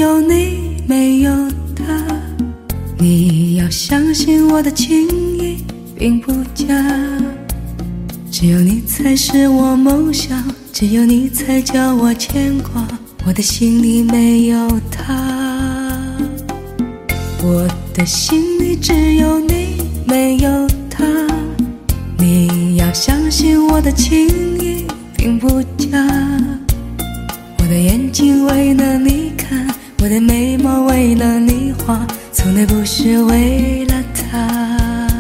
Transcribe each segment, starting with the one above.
有你没有他，你要相信我的情意并不假，只有你才是我梦想，只有你才叫我牵挂，我的心里没有他，我的心里只有你没有他，你要相信我的情意并不假，我的眼睛为了你看，我的眉毛为了你画，从来不是为了他。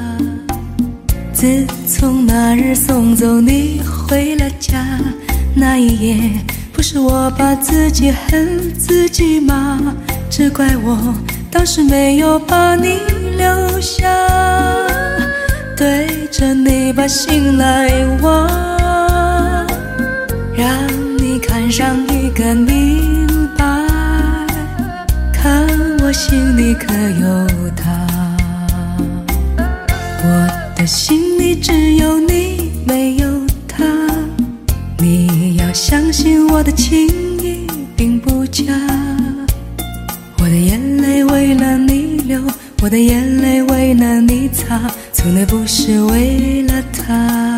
自从那日送走你回了家，那一夜不是我把自己恨自己吗？只怪我当时没有把你留下，对着你把心来挖，让你看上一个明白，看我心里可有他，我的心里只有你没有他，你要相信我的情意并不假，我的眼泪为了你流，我的眼泪为了你擦，从来不是为了他。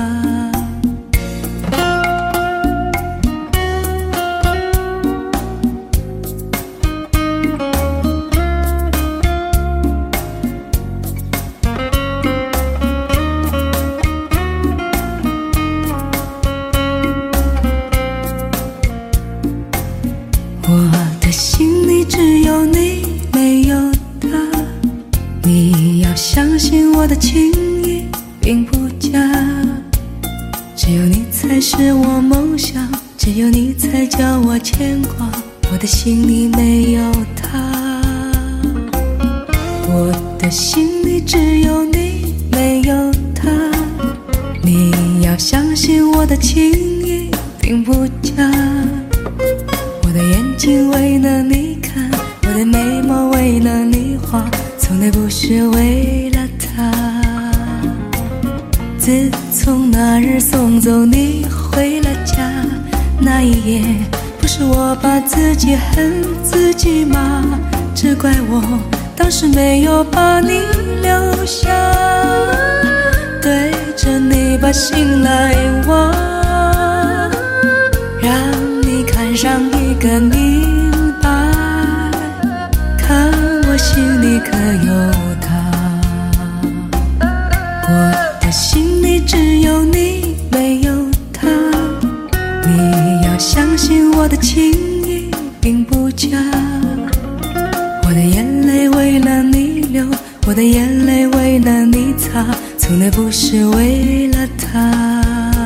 我的心里只有你没有他，你要相信我的情意并不假，只有你才是我梦想，只有你才叫我牵挂，我的心里没有他，我的心里只有你没有他，你要相信我的情意并不假，我的眼睛为了你看，我的眉毛为了你画，从来不是为了他。自从那日送走你回了家，那一夜不是我把自己恨自己吗？只怪我当时没有把你留下，对着你把心来挖，让你看上一个明白，看我心里可有他，我的心里只有你没有他，你要相信我的情意并不假，我的眼泪为了你流，我的眼泪为了你擦，从来不是为了他，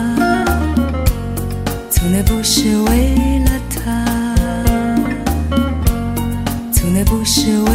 从来不是为了他，从来不是为了他。